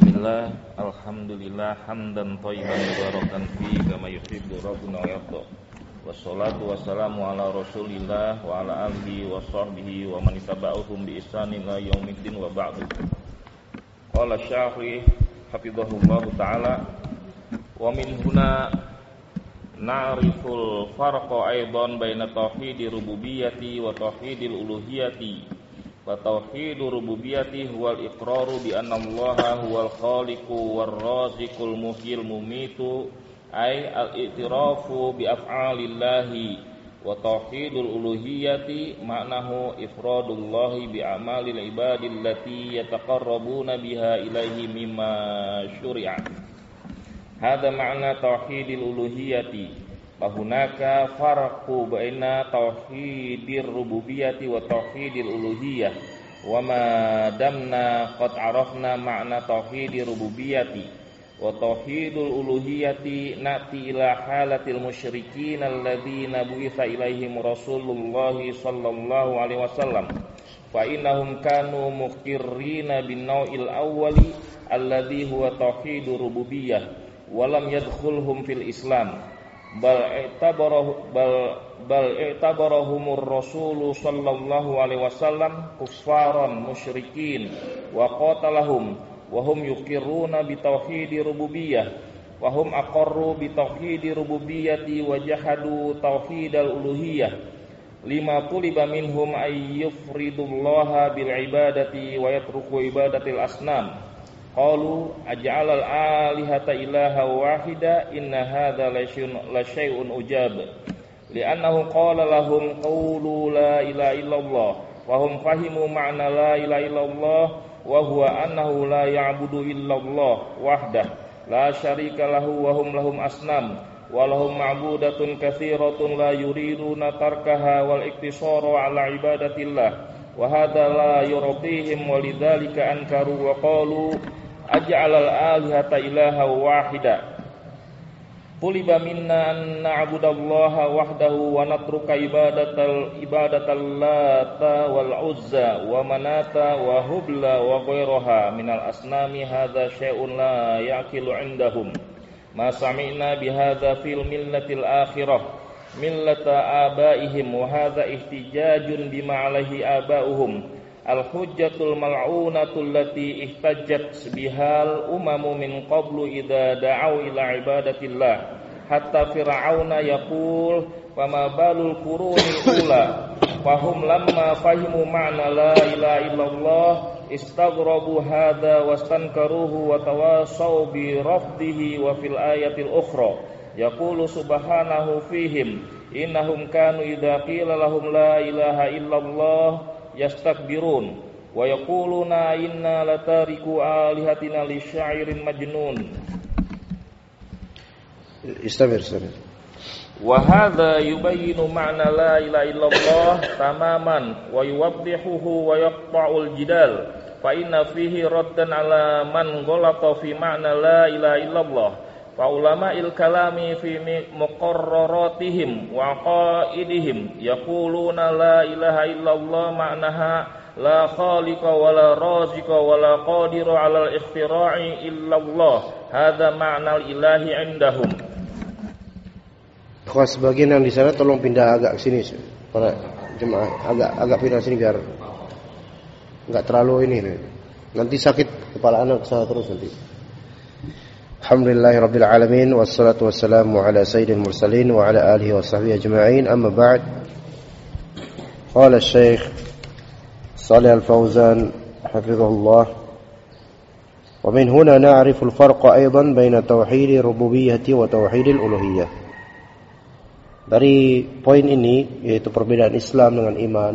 Bismillah, alhamdulillah, hamdan thayyiban mubarakan fi kama yuhibbu rabbuna wa yarda. Wassalatu wassalamu ala Rasulillah wa ala alihi wa sahbihi wa man ittaba'ahum bi ihsanin ila yaumiddin wa ba'du. Qala Syekh hafizahullah taala wa min huna na'riful farqa aidan baina tauhidir rububiyyati wa tauhidil uluhiyyati. Wa tauhidur rububiyyati huwal iqraru bi anna Allaha huwal khaliqu war raziqul muhyil mumitu ay al-i'tirafu bi af'alillahi. Wa tauhidul uluhiyyati ma'nahu ifradullahi bi a'malil ibadillati yataqarrabuna biha ilaihi mimma syuri'a. Hadza ma'na tauhidil uluhiyyati. Bahunaka farqu baina tauhidir rububiyyati wa tauhidil uluhiyyah. Wa ma damna qad arafna ma'na tauhidir rububiyyati wa tauhidul uluhiyyati na'ti ila halatil musyrikin alladzina bu'itsa ilaihim Rasulullah sallallahu alaihi wasallam. Fa innahum kanu muqirrina bin nau'il awwali alladzi huwa tauhidur rububiyyah wa lam yadkhulhum fil Islam. Bal i'tabarahumur Rasul sallallahu alaihi wasallam kuffaran musyrikin wa qatalahum wa hum yuqirruna bi tauhidir rububiyyah wa hum aqarru bi tauhidir rububiyyati wa jahadu tauhidal uluhiyyah lima tuliba minhum ay yufridullaha bil ibadati wa yatruku ibadatil asnam. Qalu aj'alal alihata ilaha wahida inna hadza la syai'un ujab li'annahu qala lahum qulu la ilaha illallah wa hum fahimu ma'na la ilaha illallah wa huwa annahu la ya'budu illallah wahdah la syarika lahu wa hum lahum asnam wa lahum ma'budatun katsiratun la yuriduna tarkaha wal iktisaru ala ibadatillah wa hadza la yurdihim walidzalika ankaru wa qalu aj'alal alihata ilaha wahida. Tuliba minna an na'budallaha wahdahu wa natruka ibadatal lata wal uzza wa manata wa hubla wa ghairaha minal asnami hadza syai'un la yaqilu indahum. Ma sami'na bihadza fil millatil akhirah millata abaihim wa hadza ihtijajun bima alaihi abauhum. Al-hujjatul mal'unatul lati ihtajjat bihal umamu min qablu idza da'au ila ibadatillah hatta fir'auna yaqul fama balul quruni ula fahum lamma fahimu ma'na la ilaha illallah istaghrabu hadza wastankaruhu wa tawasaw bi rafdihi wa fil ayatil ukhra yaqulu subhanahu fihim innahum kanu idza qila lahum la ilaha illallah yastakbirun wa yaquluna inna latariku alihatina li sya'irin majnun. Istamir. Wa hadza yubayyinu ma'na la ilaha illallah tamaman wa yuwaddihuhu wa yaqta'ul jidal fa inna fihi raddan ala man ghalata fi ma'na la ilaha illallah. Fa ulama'il kalami fi muqarraratihim wa qaidihim yaquluna la ilaha illallah ma'naha la khaliqa wa la raziqa wa la qadira 'alal ikhtira'i illallah. Hadza ma'nal ilahi 'indahum. Kalau sebagian yang di sana tolong pindah agak ke sini para jemaah, agak pindah sini biar enggak terlalu ini. Nanti sakit kepala anak saya terus nanti. Alhamdulillahirabbil alamin wassalatu wassalamu ala sayyidil mursalin wa ala alihi wa sahbihi ajma'in amma ba'd. Qala Syekh Shalih Al-Fauzan hafizahullah wa min huna na'rifu al-farqa aidan baina tauhidir rububiyyati wa tauhidil uluhiyyah. Dari poin ini yaitu perbedaan Islam dengan iman,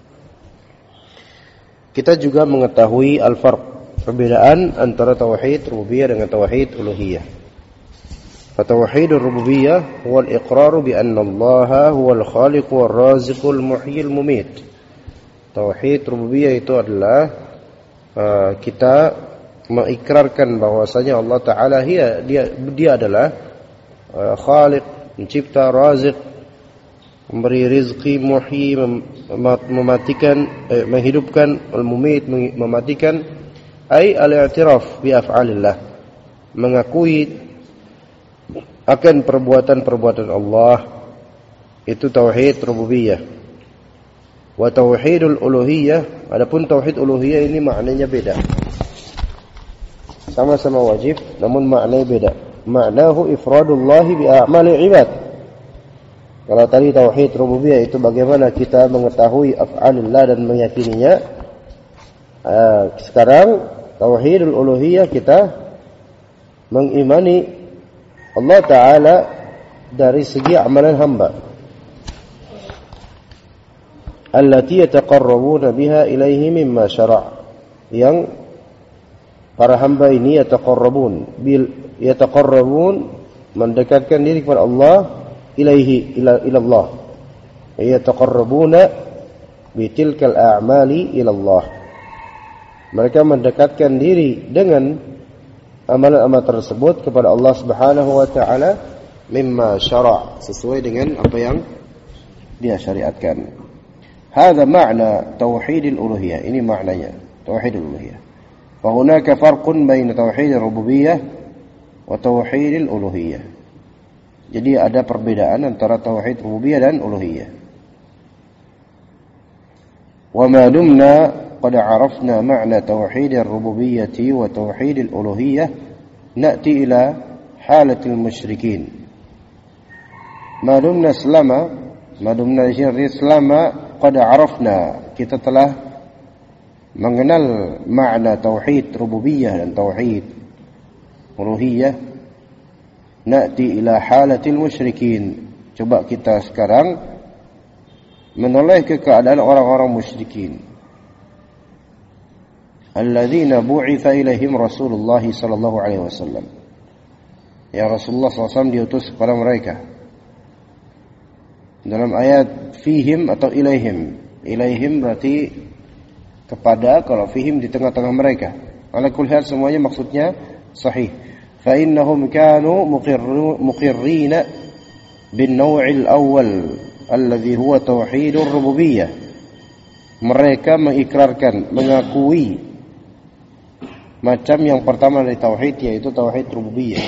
kita juga mengetahui al-farq, perbedaan antara tauhid rububiyah dengan tauhid uluhiyah. Fa tauhidur rububiyyah huwal iqraru bi anna Allaha huwal khaliqu war raziqul muhyil mumit. Tauhid rububiyah itu adalah kita mengikrarkan bahwasanya Allah taala dia adalah khaliq, mencipta, raziq, memberi rizki, muhyi, mematikan, menghidupkan, al-mumit, mematikan, ay al-i'tiraf bi af'alillah, mengakui akan perbuatan-perbuatan Allah, itu tauhid rububiyah. Wa tauhidul uluhiyah, adapun tauhid uluhiyah ini maknanya beda. Sama-sama wajib, namun maknanya beda. Maknahu ifradullahi bi a'mali ibad. Kalau tadi tauhid rububiyah itu bagaimana kita mengetahui af'alillah dan meyakininya. Sekarang tauhidul uluhiyah kita mengimani Allah Ta'ala dari segi amalan hamba. Allati yataqarrabuna biha ilaihi mimma syara'. Yang para hamba ini yataqarrabun mendekatkan diri kepada Allah ilaihi ila Allah. Yataqarrabuna bitilkal a'mali ila Allah. Mereka mendekatkan diri dengan amalan-amalan tersebut kepada Allah Subhanahu wa taala mimma syara', sesuai dengan apa yang Dia syariatkan. Hadza makna tauhidil uluhiyah. Ini maknanya tauhidul uluhiyah. Fa hunaka farqun baina tauhidir rububiyyah wa tauhidil uluhiyah. Jadi ada perbedaan antara tauhid rububiyah dan uluhiyah. Wa ma dumna qad 'arafna ma'na tauhidir rububiyyati wa tauhidil uluhiyah na'ti ila halatil musyrikin. Ma dumna selama qad 'arafna, kita telah mengenal makna tauhid rububiyah dan tauhid uluhiyah, na'ti ila halatil musyrikin. Coba kita sekarang menoleh ke keadaan orang-orang musyrikin. Alladzina bu'itha ilaihim Rasulullah sallallahu alaihi wasallam. Ya Rasulullah SAW diutus kepada mereka. Dalam ayat fihim atau ilaihim. Ilaihim berarti kepada, kalau fihim di tengah-tengah mereka. Ala kulli hal semuanya maksudnya sahih. Fa innahum kanu muqirrina bin naw'il awwal alladhi huwa tauhidur rububiyyah. Mereka mengikrarkan, mengakui macam yang pertama dari tauhid, yaitu tauhid rububiyah.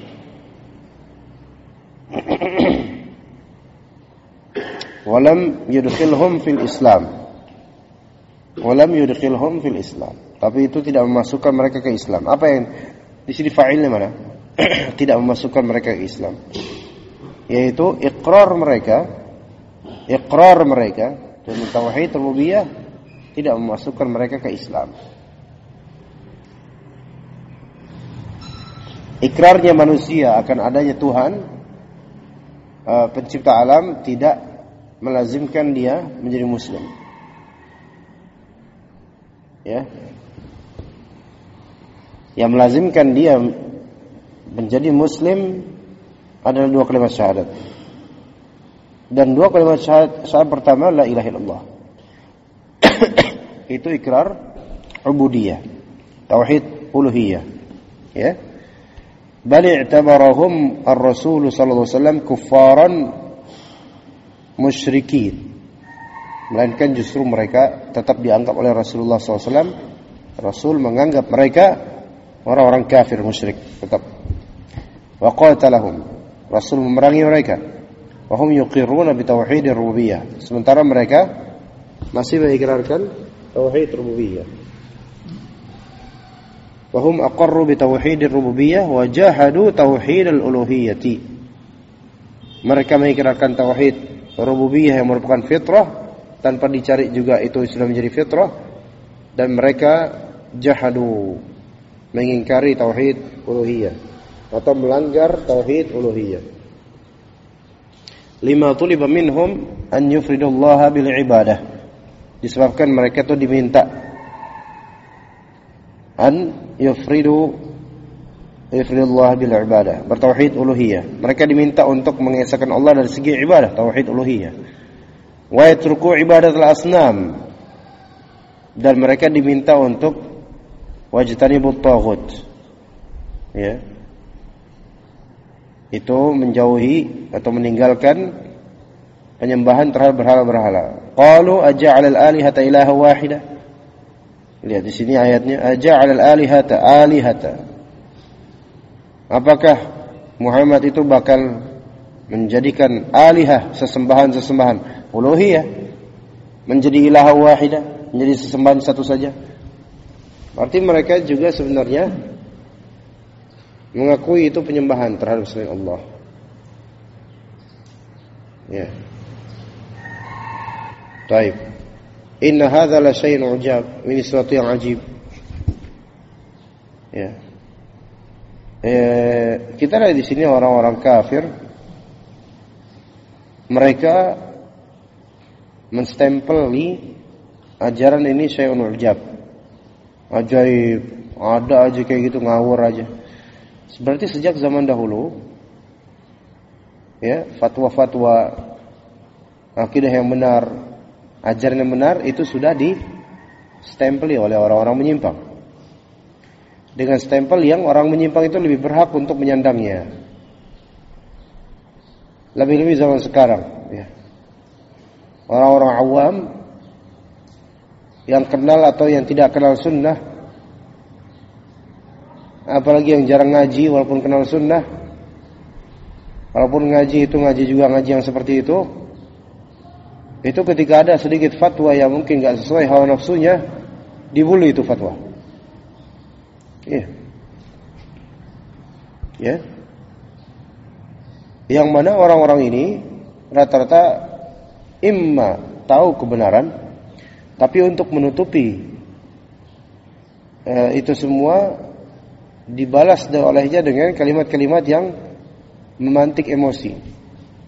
Walam yudkhilhum fil Islam. Walam yudkhilhum fil Islam. Tapi itu tidak memasukkan mereka ke Islam. Apa yang di sini fa'ilnya mana? Tidak memasukkan mereka ke Islam. Yaitu iqrar mereka dengan tauhid rububiyah tidak memasukkan mereka ke Islam. Ikrarnya manusia akan adanya Tuhan pencipta alam tidak melazimkan dia menjadi muslim. Ya. Yang melazimkan dia menjadi muslim adalah dua kalimat syahadat. Dan dua kalimat syahadat pertama la ilaha illallah. Itu ikrar ubudiyah, tauhid uluhiyah. Ya. Bal i'tabarahum ar-rasul sallallahu alaihi wasallam kuffaran musyrikin. Melainkan justru mereka tetap dianggap oleh Rasulullah SAW. Rasul menganggap mereka orang-orang kafir musyrik tetap. Wa qatalahum, Rasul memerangi mereka. Wa hum yuqirruna bi tauhidir rububiyyah. Sementara mereka masih mengikrarkan tauhid rububiyah. Wa hum aqarru bi tauhidir rububiyyah wa jahadu tauhidal uluhiyyati. Mereka mengikrarkan tauhid rububiyah yang merupakan fitrah tanpa dicari juga itu sudah menjadi fitrah, dan mereka jahadu, mengingkari tauhid uluhiyah atau melanggar tauhid uluhiyah. Lima tuliba minhum an yufridullaha bil ibadah, disebabkan mereka itu diminta an yufridullah bil ibadah, bertauhid uluhiyah. Mereka diminta untuk mengesahkan Allah dari segi ibadah, tauhid uluhiyah. Wa yatruku ibadatul asnam, dan mereka diminta untuk wajtanibut taghut. Ya. Itu menjauhi atau meninggalkan penyembahan terhadap berhala-berhala. Qalu aja'alal alihata ilaha wahida. Lihat di sini ayatnya, aja'alal alihata alihata. Apakah Muhammad itu bakal menjadikan alihah, sesembahan-sesembahan uluhiyah, menjadi ilah wahidah, menjadi sesembahan satu saja? Berarti mereka juga sebenarnya mengakui itu penyembahan terhadap selain Allah. Ya. Baik. Inna hadza la syai'un ujab. Ini sesuatu yang ajib. Ya. Kita lihat di sini orang-orang kafir, mereka menstempeli ajaran ini syai'un ujab. Ajaib, ada aja kayak gitu, ngawur aja. Berarti sejak zaman dahulu, ya, fatwa-fatwa akidah yang benar, ajaran yang benar itu sudah distempeli oleh orang-orang menyimpang. Dengan stempel yang orang menyimpang itu lebih berhak untuk menyandangnya. Lebih-lebih zaman sekarang, ya. Orang-orang awam yang kenal atau yang tidak kenal sunnah, apalagi yang jarang ngaji walaupun kenal sunnah, walaupun ngaji itu ngaji juga ngaji yang seperti itu ketika ada sedikit fatwa yang mungkin gak sesuai hawa nafsunya, dibully itu fatwa. Iya. Ya. Yang mana orang-orang ini rata-rata imma tahu kebenaran, tapi untuk menutupi itu semua dibalas olehnya dengan kalimat-kalimat yang memantik emosi.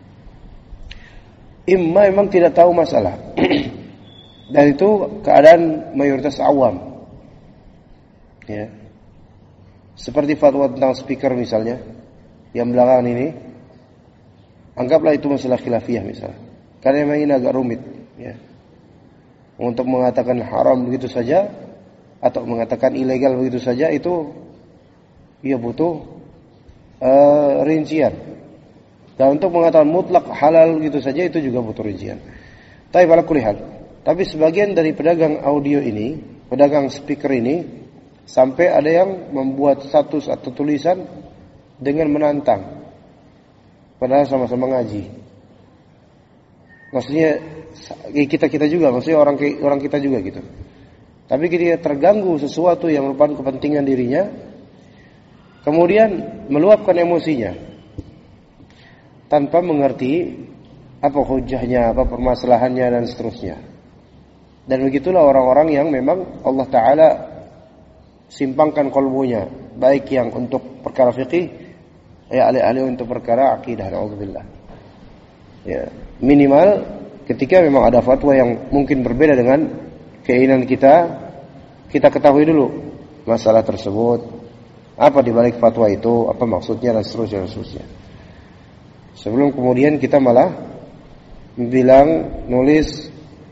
Imma memang tidak tahu masalah. Dan itu keadaan mayoritas awam. Ya. Seperti fatwa tentang speaker misalnya, yang belakangan ini, anggaplah itu masalah khilafiyah misalnya. Karena memang ini agak rumit, ya. Untuk mengatakan haram begitu saja atau mengatakan ilegal begitu saja itu ya butuh rincian. Dan untuk mengatakan mutlak halal gitu saja itu juga butuh rincian. Tapi ala kulli hal. Tapi sebagian dari pedagang audio ini, pedagang speaker ini, sampai ada yang membuat status atau tulisan dengan menantang. Padahal sama-sama ngaji. Maksudnya kita juga, maksudnya orang kita juga gitu. Tapi ketika terganggu sesuatu yang merupakan kepentingan dirinya, kemudian meluapkan emosinya tanpa mengerti apa hujahnya, apa permasalahannya dan seterusnya. Dan begitulah orang-orang yang memang Allah Ta'ala simpangkan qalbunya, baik yang untuk perkara fikih, ya alih-alih untuk perkara akidah. Na'udzubillah. Ya, minimal ketika memang ada fatwa yang mungkin berbeda dengan keinginan kita ketahui dulu masalah tersebut, apa dibalik fatwa itu, apa maksudnya dan seterusnya. Sebelum kemudian kita malah bilang, nulis,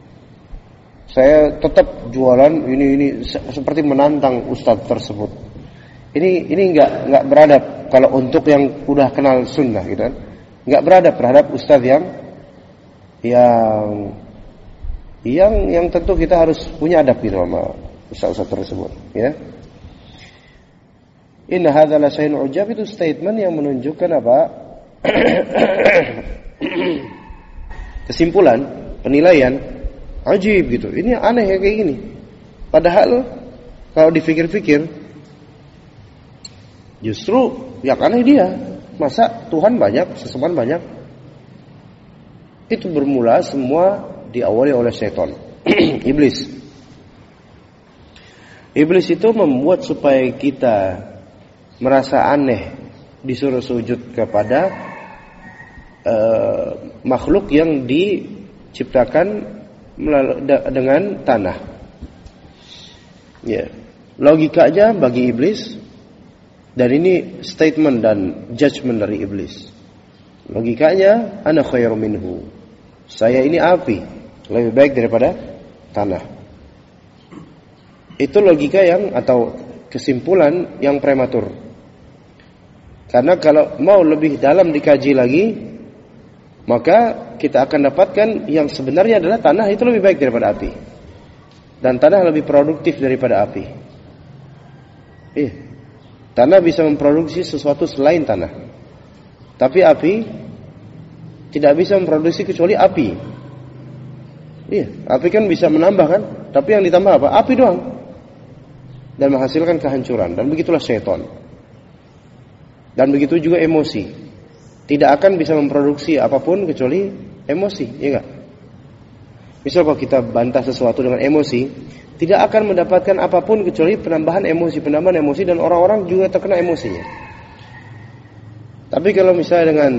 saya tetap jualan ini seperti menantang ustadz tersebut. Ini enggak beradab kalau untuk yang udah kenal sunnah gitu kan. Enggak beradab terhadap ustadz yang tentu kita harus punya adab gitu sama ustadz tersebut, ya. Inna hadza la syai'un ujab itu statement yang menunjukkan apa? Kesimpulan, penilaian ajib gitu. Ini aneh ya kayak gini. Padahal kalau dipikir-pikir justru yang aneh dia. Masa Tuhan banyak, sesembahan banyak? Itu bermula semua diawali oleh setan. Iblis. Iblis itu membuat supaya kita merasa aneh disuruh sujud kepada makhluk yang diciptakan dengan tanah. Ya, logika aja bagi iblis, dan ini statement dan judgement dari iblis. Logikanya, ana khairu minhu. Saya ini api, lebih baik daripada tanah. Itu logika yang atau kesimpulan yang prematur. Karena kalau mau lebih dalam dikaji lagi, maka kita akan dapatkan yang sebenarnya adalah tanah itu lebih baik daripada api. Dan tanah lebih produktif daripada api. Tanah bisa memproduksi sesuatu selain tanah. Tapi api tidak bisa memproduksi kecuali api. Api kan bisa menambah kan? Tapi yang ditambah apa? Api doang. Dan menghasilkan kehancuran. Dan begitulah syaitan. Dan begitu juga emosi. Tidak akan bisa memproduksi apapun kecuali emosi, ya enggak? Misal kalau kita bantah sesuatu dengan emosi, tidak akan mendapatkan apapun kecuali penambahan emosi dan orang-orang juga terkena emosinya. Tapi kalau misalnya dengan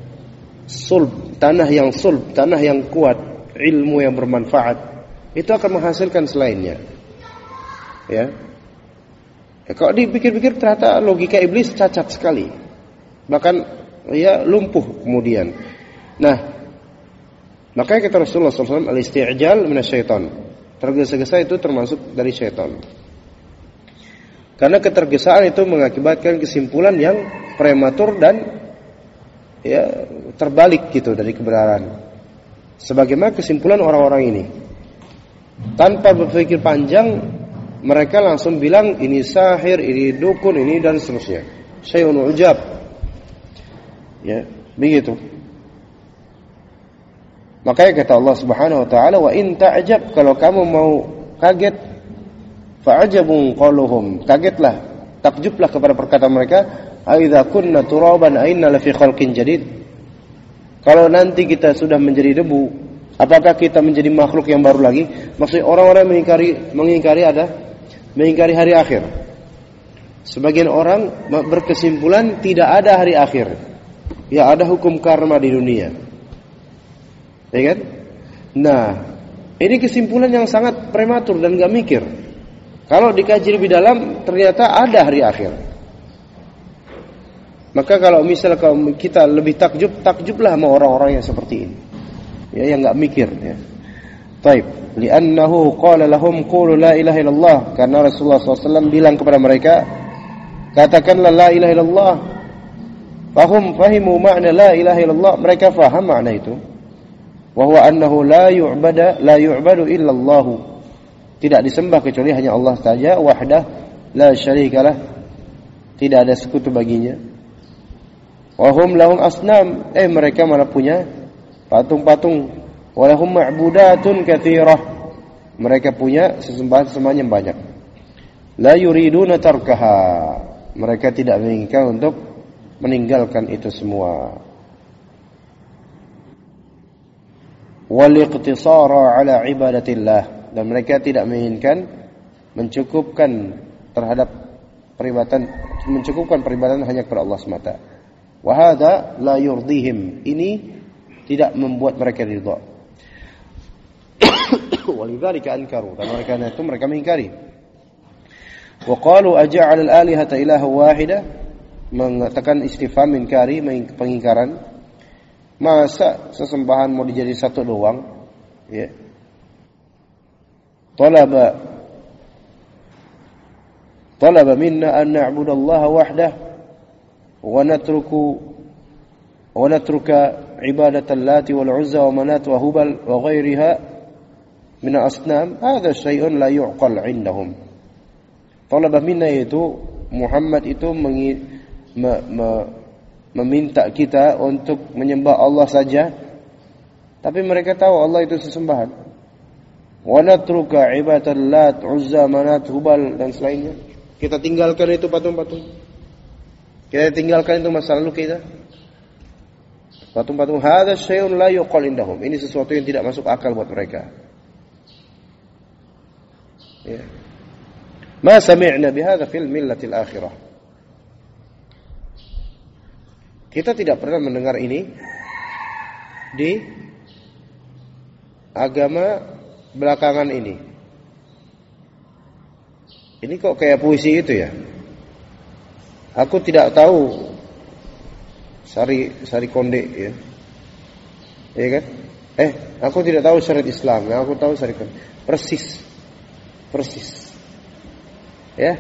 tanah yang kuat, ilmu yang bermanfaat, itu akan menghasilkan selainnya. Ya. Kalau dipikir-pikir ternyata logika iblis cacat sekali. Bahkan lumpuh kemudian. Nah, makanya kata Rasulullah SAW, al-isti'jal minasyaitan. Tergesa-gesa itu termasuk dari syaitan. Karena ketergesaan itu mengakibatkan kesimpulan yang prematur dan terbalik gitu dari kebenaran. Sebagaimana kesimpulan orang-orang ini. Tanpa berpikir panjang, mereka langsung bilang ini sahir, ini dukun, ini dan seterusnya. Syai'un ujab. Ya, begitu. Makanya kata Allah Subhanahu wa taala, wa in ta'jab, kalau kamu mau kaget, fa'ajabun qaluhum, kagetlah, takjublah kepada perkataan mereka, aidza kunna turaban ainna lafi khalqin jadid. Kalau nanti kita sudah menjadi debu, apakah kita menjadi makhluk yang baru lagi? Maksudnya orang-orang mengingkari hari akhir. Sebagian orang berkesimpulan tidak ada hari akhir. Ya, ada hukum karma di dunia. Ya kan? Nah, ini kesimpulan yang sangat prematur dan gak mikir. Kalau dikaji lebih dalam, ternyata ada hari akhir. Maka kalau misalnya kita lebih takjublah sama orang-orang yang seperti ini. Ya, yang gak mikir. Ya. Taib. Li'annahu qala lahum qulu la ilaha illallah. Karena Rasulullah SAW bilang kepada mereka, katakanlah la ilaha illallah. Fahimu makna la ilaha illallah. Mereka faham makna itu. Wahwa annahu la yu'badu illallah. Tidak disembah kecuali hanya Allah saja, wahdah la syarikalah. Tidak ada sekutu baginya. Wahum lahum asnam, mereka malah punya patung-patung. Walahum ma'budatun katsirah. Mereka punya sesembahan-sesembahan yang banyak. La yuriduna tarkaha. Mereka tidak menginginkan untuk meninggalkan itu semua. Wal-iqtisara ala ibadatillah, dan mereka tidak menginginkan mencukupkan peribadatan hanya kepada Allah semata. Wa hadza la yurdihim, ini tidak membuat mereka ridha. Walidzalika ankaru, dan mereka mengingkari. Wa qalu aja'al al-alihata ilaha wahida, mengatakan istifham inkari, pengingkaran. Masa sesembahan mau dijadi satu doang? Ya. Talaba minna an na'budallaha wahdah wa natruka ibadatal lati wal uzza wa manat wa hubal wa ghairiha min al-asnam. Hadha syai'un la yu'qal 'indahum. Talaba minna itu Muhammad itu meminta kita untuk menyembah Allah saja, tapi mereka tahu Allah itu sesembahan. Wa natruka ibadatal lat, uzza, manat, hubal dan selainnya. Kita tinggalkan itu patung-patung. Kita tinggalkan itu masa lalu kita. Patung-patung, hadza syai'un la yuqal indahum. Ini sesuatu yang tidak masuk akal buat mereka. Ya. Ma sami'na bihadza fil millatil akhirah. Kita tidak pernah mendengar ini di agama belakangan ini. Ini kok kayak puisi itu ya? Aku tidak tahu Sari Konde ya. Iya kan? Aku tidak tahu syariat Islam, aku tahu Sari Konde. Persis. Ya.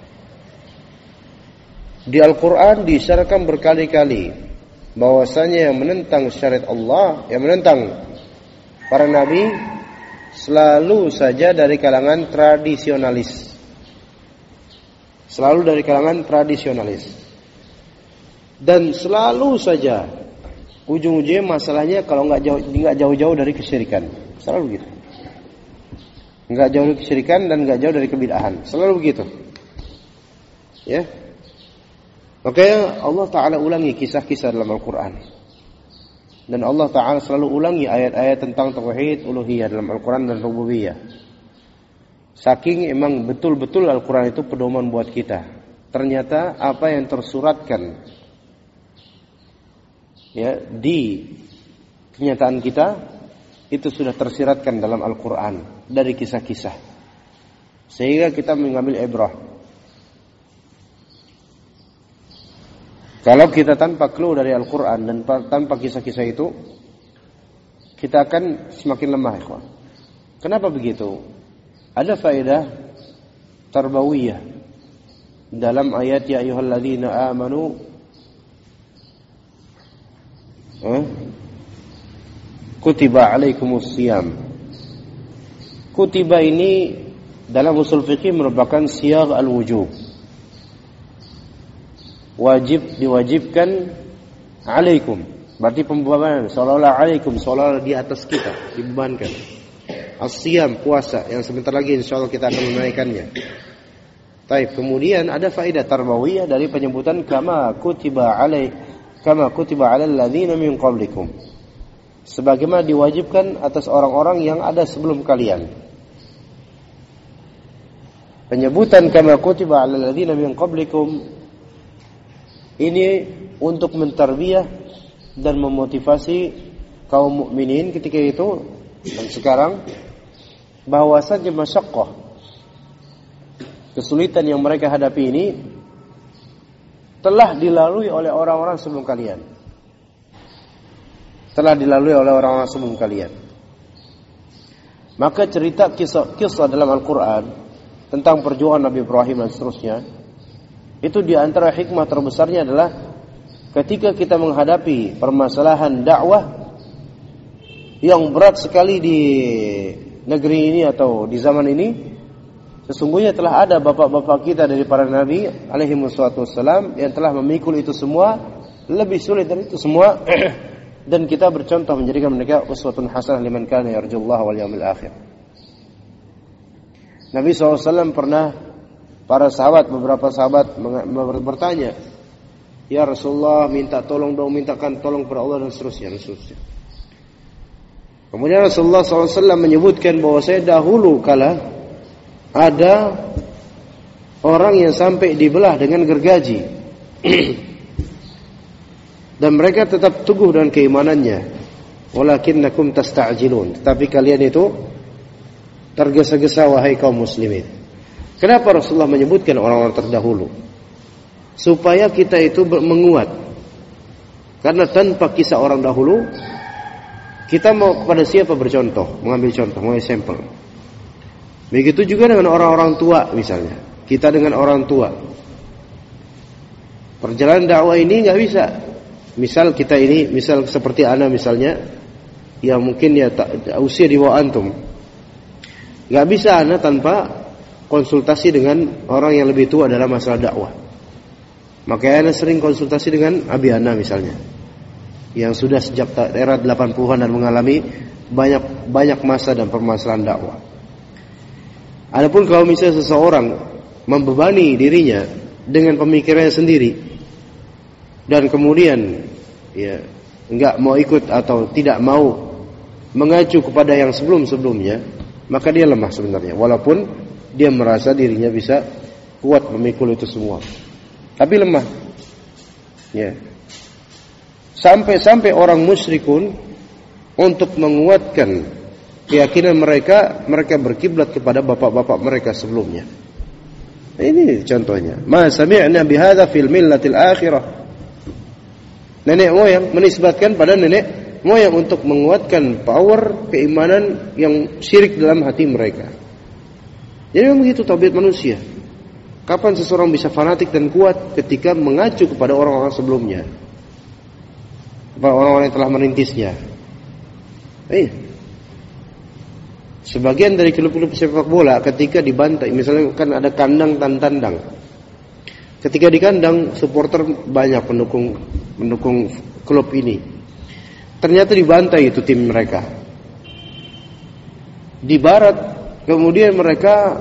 Di Al-Quran disyaratkan berkali-kali bahwasanya yang menentang syariat Allah, yang menentang para nabi, selalu saja dari kalangan tradisionalis. Selalu dari kalangan tradisionalis. Dan selalu saja ujung-ujungnya masalahnya kalau enggak jauh-jauh dari kesyirikan. Selalu begitu. Enggak jauh dari kesyirikan dan enggak jauh dari kebid'ahan. Selalu begitu. Ya. Makanya Allah Ta'ala ulangi kisah-kisah dalam Al-Quran. Dan Allah Ta'ala selalu ulangi ayat-ayat tentang tauhid uluhiyah dalam Al-Quran dan rububiyah. Saking emang betul-betul Al-Quran itu pedoman buat kita. Ternyata apa yang tersuratkan ya di kenyataan kita itu sudah tersiratkan dalam Al-Quran dari kisah-kisah. Sehingga kita mengambil ibrah. Kalau kita tanpa clue dari Al-Quran dan tanpa kisah-kisah itu, kita akan semakin lemah, ikhwan. Kenapa begitu? Ada faedah tarbawiyah dalam ayat ya ayyuhalladzina amanu kutiba alaikumus siyam. Kutiba ini dalam usul fikih merupakan siyagh al-wujub. Wajib, diwajibkan alaikum. Berarti pembebanan seolah-olah alaikum, seolah-olah di atas kita, dibebankan. As-siyam, puasa, yang sebentar lagi insyaallah kita akan menunaikannya. Baik, kemudian ada faedah tarbawiyah dari penyebutan kama kutiba alal ladzina min qablikum. Sebagaimana diwajibkan atas orang-orang yang ada sebelum kalian. Penyebutan kama kutiba alal ladzina min qablikum ini untuk mentarbiyah dan memotivasi kaum mukminin ketika itu dan sekarang bahwasanya masyaqqah, kesulitan yang mereka hadapi ini telah dilalui oleh orang-orang sebelum kalian. Telah dilalui oleh orang-orang sebelum kalian. Maka cerita kisah dalam Al-Quran tentang perjuangan Nabi Ibrahim dan seterusnya, itu di antara hikmah terbesarnya adalah ketika kita menghadapi permasalahan dakwah yang berat sekali di negeri ini atau di zaman ini, sesungguhnya telah ada bapak-bapak kita dari para nabi alaihi wassalam yang telah memikul itu semua, lebih sulit dari itu semua dan kita bercontoh menjadikan mereka uswatun hasanah liman kana yarjullaha wal yawmil akhir. Nabi SAW pernah beberapa sahabat bertanya, ya Rasulullah, mintakan tolong kepada Allah dan seterusnya. Kemudian Rasulullah SAW menyebutkan bahwa saya dahulu kala ada orang yang sampai dibelah dengan gergaji dan mereka tetap teguh dengan keimanannya. Walakinnakum tasta'jilun, tetapi kalian itu tergesa-gesa wahai kaum muslimin. Kenapa Rasulullah menyebutkan orang-orang terdahulu? Supaya kita itu menguat. Karena tanpa kisah orang dahulu, kita mau kepada siapa bercontoh, mengambil contoh, mengambil sampel. Begitu juga dengan orang-orang tua misalnya. Kita dengan orang tua. Perjalanan dakwah ini nggak bisa. Misal kita ini, misal seperti ana misalnya, yang mungkin ya usia di bawah antum. Nggak bisa ana tanpa konsultasi dengan orang yang lebih tua dalam masalah dakwah. Makanya ana sering konsultasi dengan abi ana misalnya, yang sudah sejak era 80-an dan mengalami banyak masa dan permasalahan dakwah. Adapun kalau misalnya seseorang membebani dirinya dengan pemikirannya sendiri dan kemudian ya enggak mau ikut atau tidak mau mengacu kepada yang sebelum-sebelumnya, maka dia lemah sebenarnya, walaupun dia merasa dirinya bisa kuat memikul itu semua, tapi lemah. Ya. Sampai orang musyrikun untuk menguatkan keyakinan mereka berkiblat kepada bapak-bapak mereka sebelumnya. Ini contohnya. Ma sami'na bihadza fil millatil akhirah. Nenek moyang menisbatkan pada nenek moyang untuk menguatkan power keimanan yang syirik dalam hati mereka. Jadi memang begitu tabiat manusia. Kapan seseorang bisa fanatik dan kuat? Ketika mengacu kepada orang-orang sebelumnya, kepada orang-orang yang telah merintisnya. Sebagian dari klub-klub sepak bola ketika dibantai, misalnya kan ada kandang dan tandang. Ketika di kandang supporter banyak pendukung klub ini. Ternyata dibantai itu tim mereka. Di barat kemudian mereka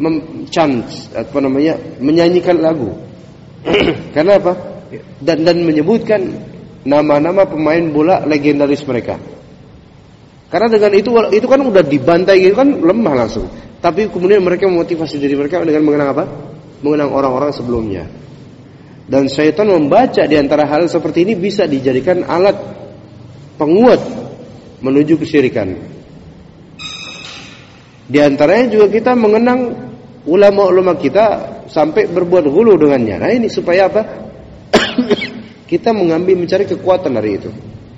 menyanyikan lagu. Karena apa? Dan menyebutkan nama-nama pemain bola legendaris mereka. Karena dengan itu kan udah dibantai gitu kan lemah langsung. Tapi kemudian mereka memotivasi diri mereka dengan mengenang apa? Mengenang orang-orang sebelumnya. Dan syaitan membaca di antara hal seperti ini bisa dijadikan alat penguat menuju kesyirikan. Di antaranya juga kita mengenang ulama-ulama kita sampai berbuat ghulu dengannya. Nah ini supaya apa? Kita mencari kekuatan dari itu.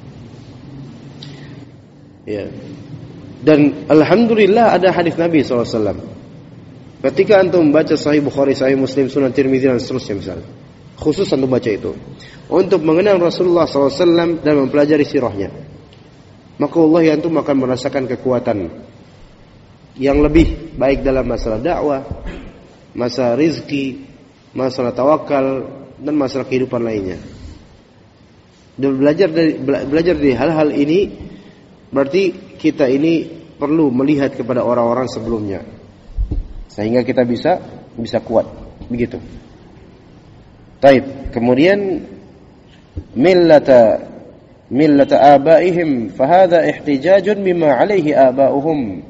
Ya. Dan alhamdulillah ada hadis Nabi SAW. Ketika antum membaca Sahih Bukhari, Sahih Muslim, Sunan Tirmidzi dan seterusnya misalnya, khusus antum baca itu untuk mengenal Rasulullah SAW dan mempelajari sirahnya, maka wallahi antum akan merasakan kekuatan yang lebih baik dalam masalah dakwah, masalah rizki, masalah tawakal dan masalah kehidupan lainnya. Dan belajar dari hal-hal ini berarti kita ini perlu melihat kepada orang-orang sebelumnya sehingga kita bisa kuat begitu. Taib. Kemudian millata abaihim fahadha ihtijajun bima alaihi abauhum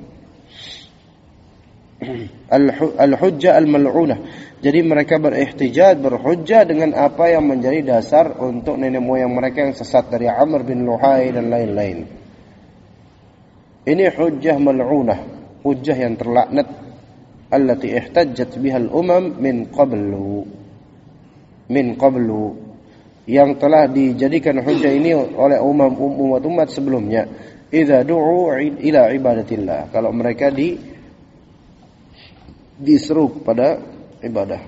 al-hujjah al-mal'unah. Jadi mereka berihtijaj, berhujjah dengan apa yang menjadi dasar untuk nenek moyang mereka yang sesat dari Amr bin Luhai dan lain-lain. Ini hujjah mal'unah, hujjah yang terlaknat, allati ihtajjat biha al-umam min qablu, yang telah dijadikan hujjah ini oleh umat sebelumnya. Idza du'u ila ibadatillah, kalau mereka diseru pada ibadah.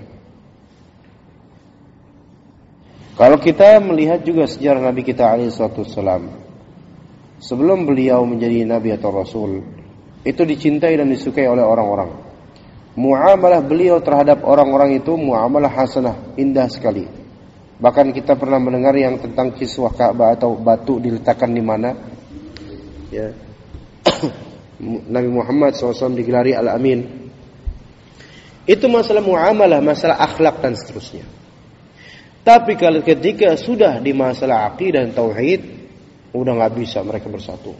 Kalau kita melihat juga sejarah Nabi kita alaihi salatu wassalam, sebelum beliau menjadi nabi atau rasul, itu dicintai dan disukai oleh orang-orang. Muamalah beliau terhadap orang-orang itu muamalah hasanah, indah sekali. Bahkan kita pernah mendengar yang tentang kiswah Ka'bah atau batu diletakkan di mana. Ya. Nabi Muhammad SAW digelari Al-Amin. Itu masalah muamalah, masalah akhlak dan seterusnya. Tapi kalau ketika sudah di masalah aqidah dan tauhid, udah nggak bisa mereka bersatu.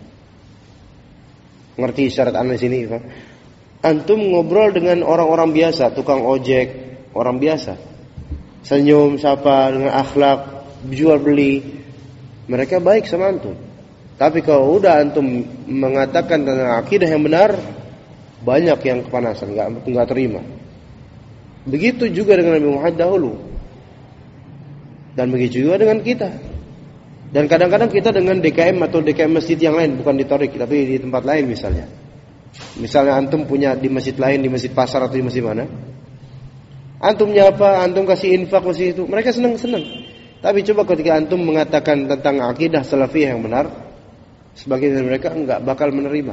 Ngerti syarat aneh sini, Pak? Antum ngobrol dengan orang-orang biasa, tukang ojek, orang biasa, senyum, sapa, dengan akhlak, jual beli, mereka baik sama antum. Tapi kalau udah antum mengatakan tentang akidah yang benar, banyak yang kepanasan, nggak terima. Begitu juga dengan Nabi Muhammad dahulu, dan begitu juga dengan kita. Dan kadang-kadang kita dengan DKM atau DKM masjid yang lain, bukan di Torik tapi di tempat lain misalnya. Misalnya antum punya di masjid lain, di masjid pasar atau di masjid mana, antum nyapa, antum kasih infak masjid itu, mereka senang-senang. Tapi coba ketika antum mengatakan tentang akidah salafiyah yang benar, sebagian dari mereka enggak bakal menerima.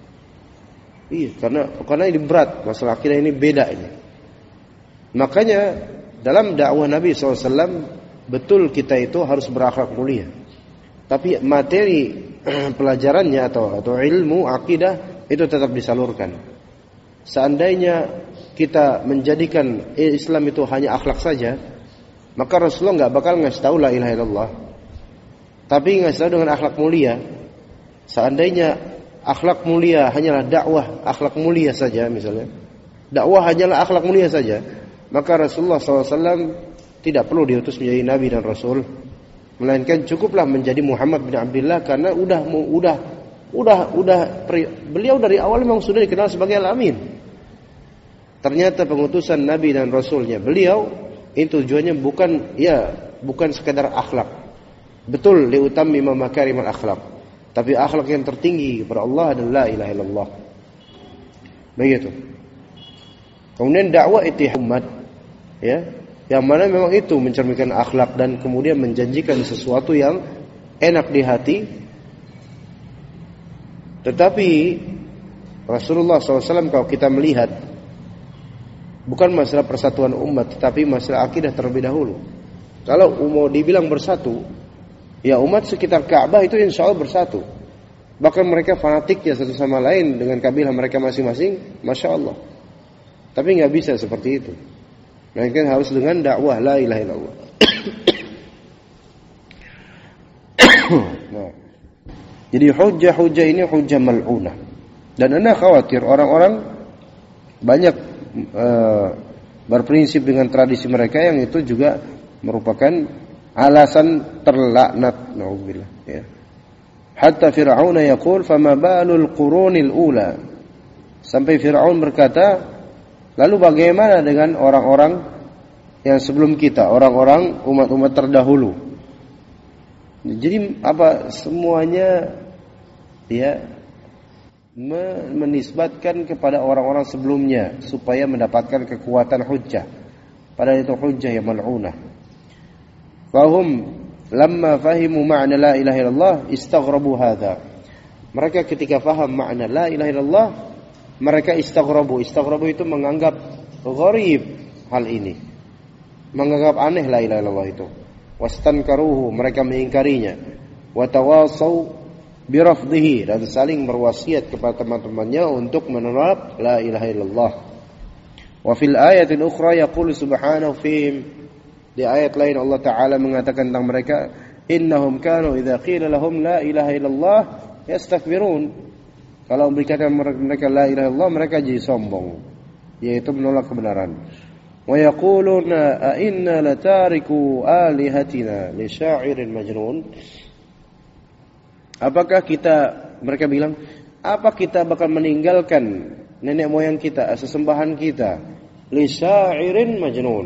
Iya, karena ini berat, masalah akidah ini beda ini. Makanya dalam dakwah Nabi SAW, betul kita itu harus berakhlak mulia. Tapi materi pelajarannya atau ilmu akidah itu tetap disalurkan. Seandainya kita menjadikan Islam itu hanya akhlak saja, maka Rasulullah nggak bakal ngasih tahu la ilaha illallah. Tapi ngasih tahu dengan akhlak mulia. Seandainya akhlak mulia hanyalah dakwah akhlak mulia saja, misalnya dakwah hanyalah akhlak mulia saja, maka Rasulullah SAW tidak perlu diutus menjadi nabi dan rasul, melainkan cukuplah menjadi Muhammad bin Abdullah, karena beliau dari awal memang sudah dikenal sebagai Al-Amin. Ternyata pengutusan nabi dan rasulnya beliau itu tujuannya bukan sekadar akhlak. Betul, liutammima makarimal akhlak, tapi akhlak yang tertinggi kepada Allah adalah la ilaha illallah. Begitu. Kemudian dakwah ittihad, ya, yang mana memang itu mencerminkan akhlak dan kemudian menjanjikan sesuatu yang enak di hati. Tetapi Rasulullah SAW kalau kita melihat bukan masalah persatuan umat, tetapi masalah akidah terlebih dahulu. Kalau mau dibilang bersatu, ya umat sekitar Ka'bah itu insya Allah bersatu. Bahkan mereka fanatik ya satu sama lain dengan kabilah mereka masing-masing, Masya Allah. Tapi nggak bisa seperti itu. Melainkan harus dengan dakwah la ilaha illallah. Nah, jadi hujah-hujah ini hujah mal'unah. Dan Anda khawatir orang-orang banyak berprinsip dengan tradisi mereka yang itu juga merupakan alasan terlaknat. Nauzubillah. Ya. Hatta Fir'aun yaqul fama balul qurunil ula. Sampai Fir'aun berkata, lalu bagaimana dengan orang-orang yang sebelum kita, orang-orang umat-umat terdahulu? Jadi apa semuanya ya menisbatkan kepada orang-orang sebelumnya supaya mendapatkan kekuatan hujjah. Padahal itu hujjah yang mal'unah. Fahum lamma fahimu ma'na la ilaha illallah istaghrabu hadha. Mereka ketika faham makna la ilaha illallah, mereka istaghrabu. Istaghrabu itu menganggap gharib hal ini. Menganggap aneh la ilaha illallah itu. Wastankaruhu, mereka mengingkarinya. Wa tawasaw birafdihi, dan saling berwasiat kepada teman-temannya untuk menolak la ilaha illallah. Wa fil ayatil ukhra yaqulu subhanahu fihim, di ayat lain Allah Ta'ala mengatakan tentang mereka, innahum kanu idza qila lahum la ilaha illallah yastakbirun. Kalau berkata mereka la ilaha illallah, mereka jadi sombong, yaitu menolak kebenaran. Wa yaquluna a inna latariku alihatina li sya'irin majnun. Apakah mereka bilang, apa kita bakal meninggalkan nenek moyang kita, sesembahan kita, li sya'irin majnun.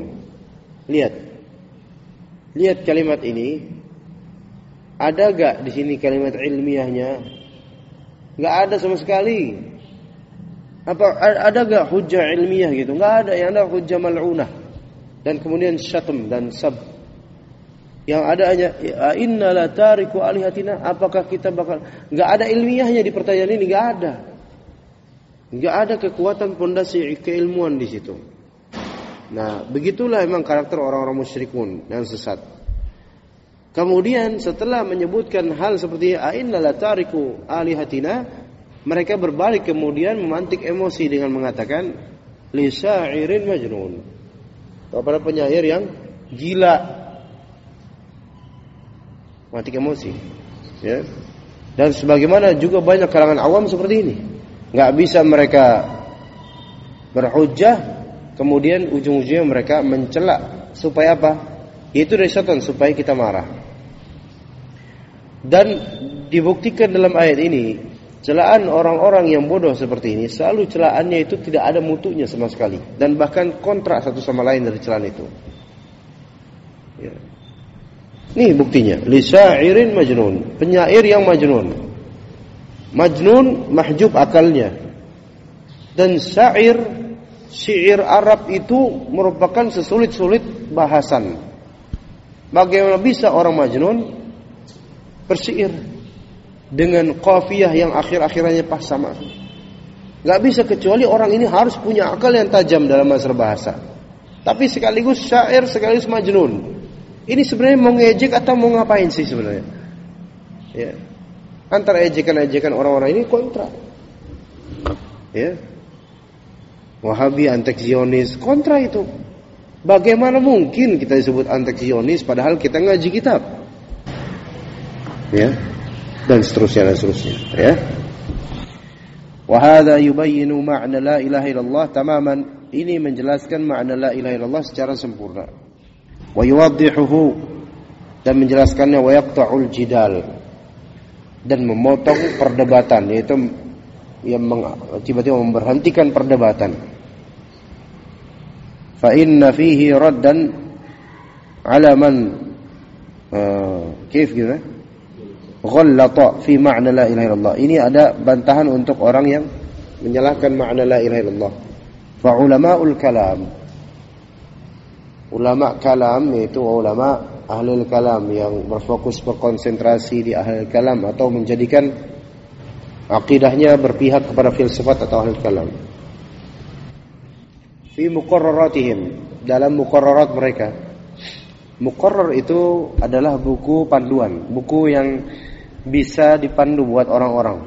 Lihat kalimat ini. Ada gak di sini kalimat ilmiahnya? Gak ada sama sekali. Ada gak hujjah ilmiah gitu? Gak ada. Yang ada hujjah mal'unah. Dan kemudian syatm dan sab. Yang ada hanya inna la tariku alihatina. Apakah kita bakal? Gak ada ilmiahnya di pertanyaan ini. Gak ada. Gak ada kekuatan pondasi keilmuan di situ. Nah, begitulah memang karakter orang-orang musyrikun yang sesat. Kemudian setelah menyebutkan hal seperti inna la tariku alihatina, mereka berbalik kemudian memantik emosi dengan mengatakan li sya'irin majnun, kepada penyair yang gila. Mantik emosi, ya. Dan sebagaimana juga banyak kalangan awam seperti ini, nggak bisa mereka berhujjah, kemudian ujung-ujungnya mereka mencela supaya apa? Itu dari syaitan, supaya kita marah. Dan dibuktikan dalam ayat ini, celaan orang-orang yang bodoh seperti ini selalu celaannya itu tidak ada mutunya sama sekali, dan bahkan kontrak satu sama lain dari celaan itu. Ya. Nih buktinya, li sya'irin majnun, penyair yang majnun. Majnun mahjub akalnya. Dan syair Arab itu merupakan sesulit-sulit bahasan. Bagaimana bisa orang majnun bersyair dengan qafiyah yang akhir-akhirannya pas sama? Gak bisa, kecuali orang ini harus punya akal yang tajam dalam masalah bahasa. Tapi sekaligus syair, sekaligus majnun. Ini sebenarnya mau ngejek atau mau ngapain sih sebenarnya? Ya. Antara ejekan-ejekan orang-orang ini kontra. Ya. Wahabi, antek-Zionis, kontra itu. Bagaimana mungkin kita disebut antek-Zionis padahal kita ngaji kitab? Ya. Dan seterusnya. Ya. Wa hadza yubayyinu ma'na la ilaha illallah tamaman. Ini menjelaskan makna la ilaha illallah secara sempurna. Wa yuwaddihuhu, dan menjelaskannya, wa yaqta'ul jidal, dan memotong perdebatan, yaitu yang tiba-tiba memberhentikan perdebatan. Fa inna fihi raddan ala man kif gitu, ghallata fi ma'na la ilaha illallah. Ini ada bantahan untuk orang yang menyalahkan makna la ilaha illallah. Fa ulama'ul kalam, ulama kalam, yaitu ulama ahli kalam yang berfokus berkonsentrasi di ahli kalam atau menjadikan Aqidahnya berpihak kepada filsafat atau ahli kalam. Fi muqarraratihim, dalam muqarrarat mereka. Muqarrar itu adalah buku panduan, buku yang bisa dipandu buat orang-orang.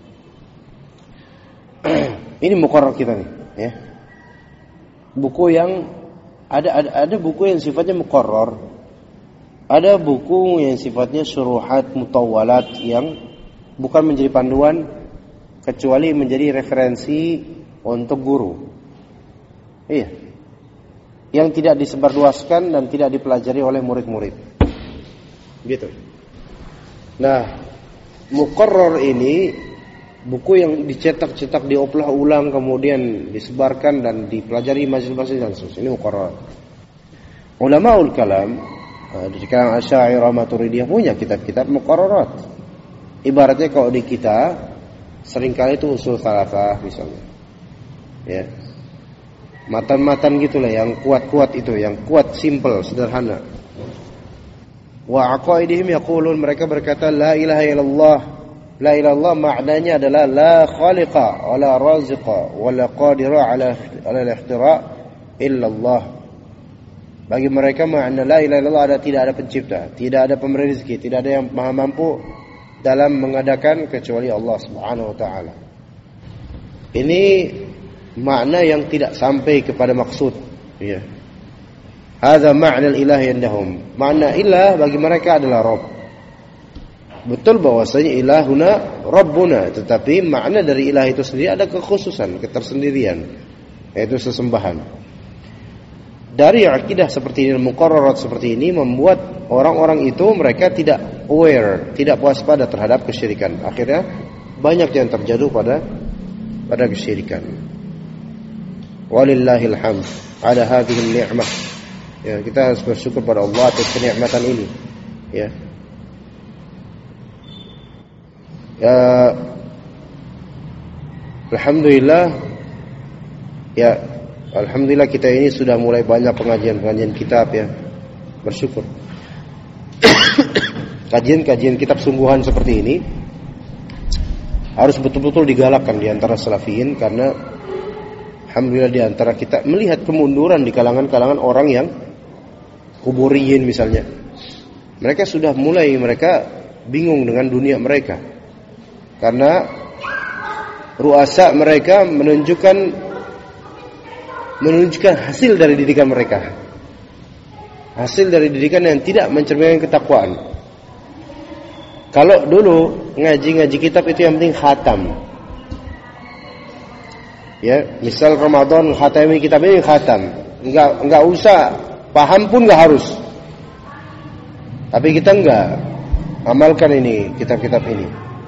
Ini muqarrar kita nih, ya. Buku yang ada buku yang sifatnya muqarrar. Ada buku yang sifatnya syuruhat mutawwalat yang bukan menjadi panduan kecuali menjadi referensi untuk guru. Iya. Yang tidak disebarluaskan dan tidak dipelajari oleh murid-murid. Gitu. Nah, muqarrar ini buku yang dicetak-cetak, dioplah ulang, kemudian disebarkan dan dipelajari majelis-majelis dan seterusnya. Ini muqarrar. Ulamaul kalam dari kalangan Asy'ariyah Maturidiyah punya kitab-kitab muqarrarat. Ibaratnya kalau di kita seringkali itu usul salasah misalnya, ya, matan-matan gitulah yang kuat-kuat itu, yang kuat, simple, sederhana. Wa aqaidihim yaqulun, mereka berkata la ilaha illallah. La ilaha illallah maknanya adalah la khaliqa wa la raziqa wa la qadira ala al-ikhtira illallah. Bagi mereka makna la ilaha illallah ada tidak ada pencipta, tidak ada pemberi rezeki, tidak ada yang maha mampu dalam mengadakan kecuali Allah Subhanahu wa taala. Ini makna yang tidak sampai kepada maksud, ya. Hadza ma'na al-ilah indahum. Makna ilah bagi mereka adalah Rabb. Betul bahwasanya ilahuna Rabbuna, tetapi makna dari ilah itu sendiri ada kekhususan, ketersendirian, yaitu sesembahan. Dari akidah seperti ini, muqarrarat seperti ini membuat orang-orang itu mereka tidak aware, tidak waspada terhadap kesyirikan. Akhirnya banyak yang terjatuh pada kesyirikan. Walillahil hamd ala hadhihi ni'mah. Ya, kita harus bersyukur pada Allah atas kenikmatan ini. Ya. Ya, alhamdulillah. Ya, alhamdulillah kita ini sudah mulai banyak pengajian-pengajian kitab, ya. Bersyukur. Kajian-kajian kitab sungguhan seperti ini harus betul-betul digalakkan di antara salafiyin, karena alhamdulillah di antara kita melihat kemunduran di kalangan-kalangan orang yang kuburiyin misalnya. Mereka sudah mulai bingung dengan dunia mereka. Karena ruasa mereka menunjukkan hasil dari didikan mereka. Hasil dari didikan yang tidak mencerminkan ketakwaan. Kalau dulu ngaji kitab itu yang penting khatam. Ya, misal Ramadan khatami kitab ini khatam. Enggak usah paham pun enggak harus. Tapi kita enggak amalkan ini kitab-kitab ini.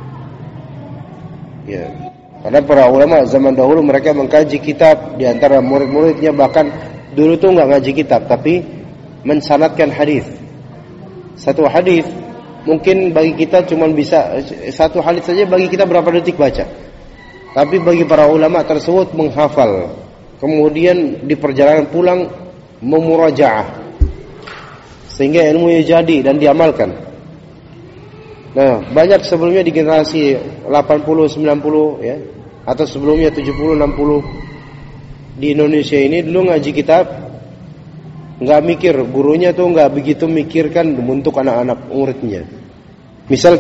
Ya. Karena para ulama zaman dahulu mereka mengkaji kitab, di antara murid-muridnya bahkan dulu tuh enggak ngaji kitab tapi mensanadkan hadis. Satu hadis mungkin bagi kita cuma bisa satu hadis saja bagi kita berapa detik baca. Tapi bagi para ulama tersebut menghafal. Kemudian di perjalanan pulang memurajaah. Sehingga ilmunya jadi dan diamalkan. Nah, banyak sebelumnya di generasi 80, 90 ya, atau sebelumnya 70, 60 di Indonesia ini dulu ngaji kitab enggak mikir, gurunya tuh enggak begitu mikirkan untuk anak-anak muridnya. Misal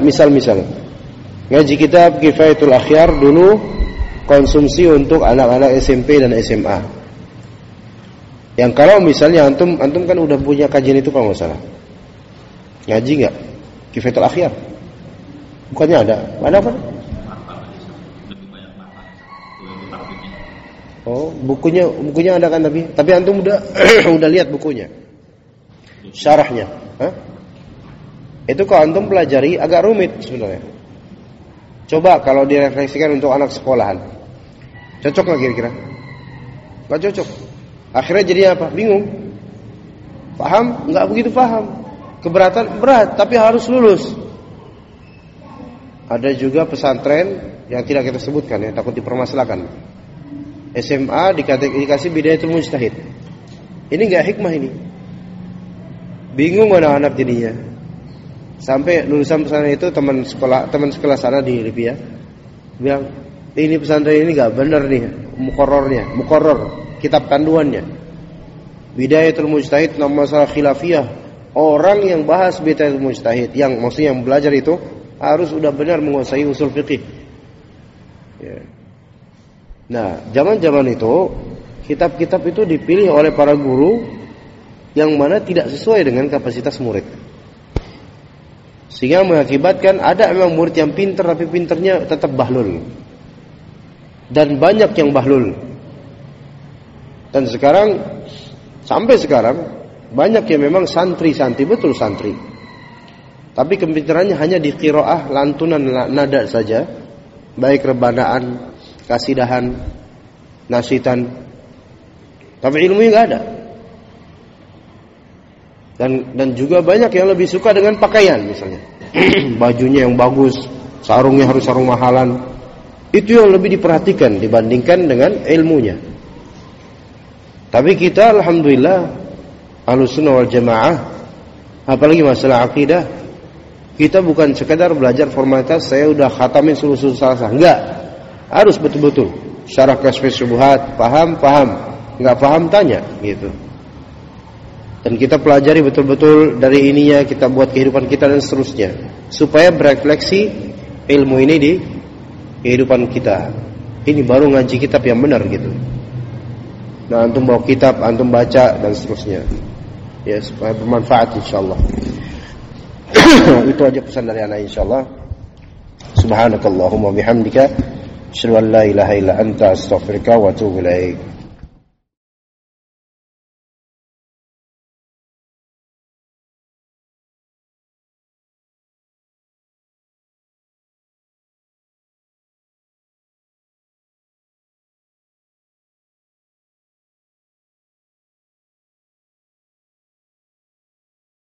ngaji kitab Kifayatul Akhyar dulu konsumsi untuk anak-anak SMP dan SMA. Yang kalau misalnya antum kan udah punya kajian itu kalau enggak salah. Ngaji enggak? Kifayatul Akhyar. Bukannya ada apa? Oh, bukunya ada kan tapi antum udah lihat bukunya. Syarahnya, hah? Itu kalau antum pelajari agak rumit sebenarnya. Coba kalau direfleksikan untuk anak sekolahan. Cocok enggak kira-kira? Enggak cocok. Akhirnya jadi apa? Bingung. Paham? Enggak begitu paham. Keberatan berat, tapi harus lulus. Ada juga pesantren yang tidak kita sebutkan ya, takut dipermasalahkan. SMA dikasih bidayatul mujtahid. Ini enggak hikmah ini. Bingung anak-anak jadinya. Sampai lulusan pesantren itu teman sekolah sana di Libya, bilang ini pesantren ini nggak benar nih muqarrar kitab panduannya. Bidayatul Mujtahid nama masalah khilafiyah. Orang yang bahas Bidayatul Mujtahid, yang maksudnya yang belajar itu harus sudah benar menguasai usul fikih. Ya. Nah, zaman-zaman itu kitab-kitab itu dipilih oleh para guru yang mana tidak sesuai dengan kapasitas murid. Sehingga mengakibatkan ada memang murid yang pintar tapi pintarnya tetap bahlul. Dan banyak yang bahlul. Dan sampai sekarang banyak yang memang santri betul santri. Tapi kepintarannya hanya di qiraah, lantunan nada saja, baik rebanaan, kasidahan, nasitan. Tapi ilmunya enggak ada. Dan juga banyak yang lebih suka dengan pakaian misalnya. Bajunya yang bagus, sarungnya harus sarung mahalan. Itu yang lebih diperhatikan dibandingkan dengan ilmunya. Tapi kita alhamdulillah Ahlussunnah wal Jamaah, apalagi masalah akidah, kita bukan sekadar belajar formalitas, saya udah khatamin seluruh salsah. Enggak. Harus betul-betul syarah kasfis syubhat, paham, enggak paham tanya gitu. Dan kita pelajari betul-betul dari ininya, kita buat kehidupan kita dan seterusnya, supaya berefleksi ilmu ini di kehidupan kita. Ini baru ngaji kitab yang benar gitu. Nah, antum bawa kitab, antum baca dan seterusnya. Ya, supaya bermanfaat insyaallah. Itu aja pesan dari ana insyaallah. Subhanakallahumma bihamdika asyhadu an la ilaha illa anta astaghfiruka wa atubu ilaik.